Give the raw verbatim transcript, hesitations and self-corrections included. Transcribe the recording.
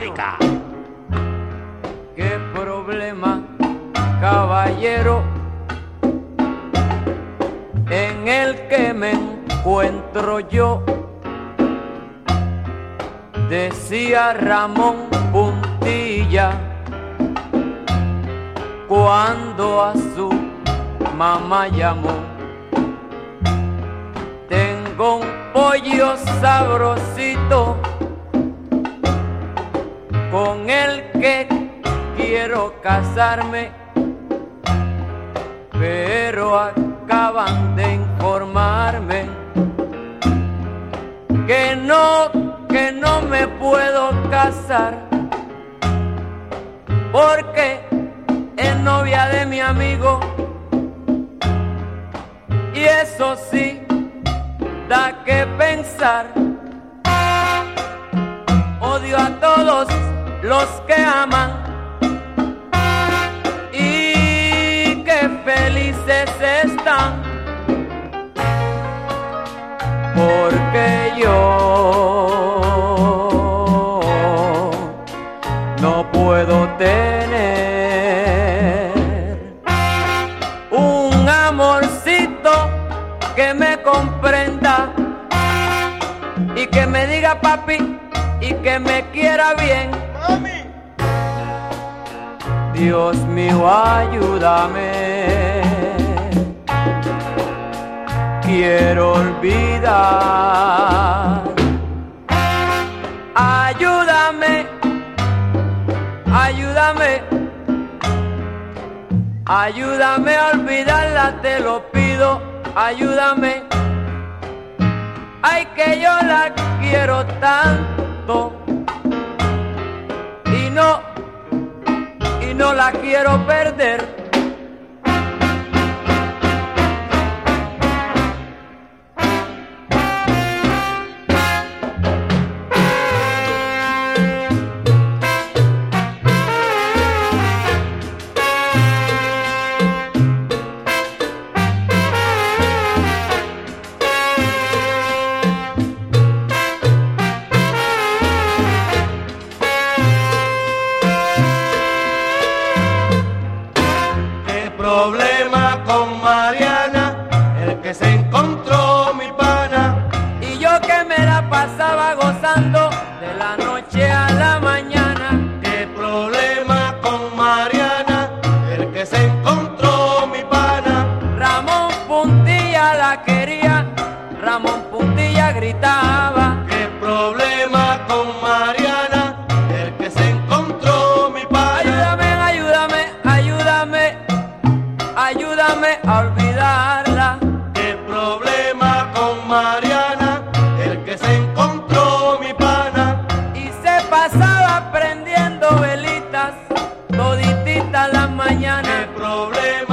música. ¿Qué problema, caballero, en el que me encuentro yo? Decía Ramón Puntilla cuando a su mamá llamó. Tengo un pollo sabrosito con el que quiero casarme, pero acaban de informarme que no, que no me puedo casar porque es novia de mi amigo, y eso sí da que pensar. Odio a todos los que aman y que felices están, porque yo no puedo tener un amorcito que me comprenda y que me diga papi y que me quiera bien. ¡Mami! Dios mío, ayúdame. Quiero olvidar. Ayúdame, ayúdame, ayúdame a olvidarla, te lo pido, ayúdame. Ay, que yo la quiero tanto y no, y no la quiero perder. Problema con Mariana, el que se encontró mi pana, y yo que me la pasaba gozando de la noche a la mañana. Qué problema con Mariana, el que se encontró mi pana. Ramón Puntilla la quería, Ramón Puntilla gritaba. Qué problema con Mariana, el que se encontró mi pana. Ayúdame, ayúdame, ayúdame, ayúdame a olvidarla. Qué problema con Mariana, el que se encontró mi pana. Y se pasaba prendiendo velitas todititas las mañanas. Qué problema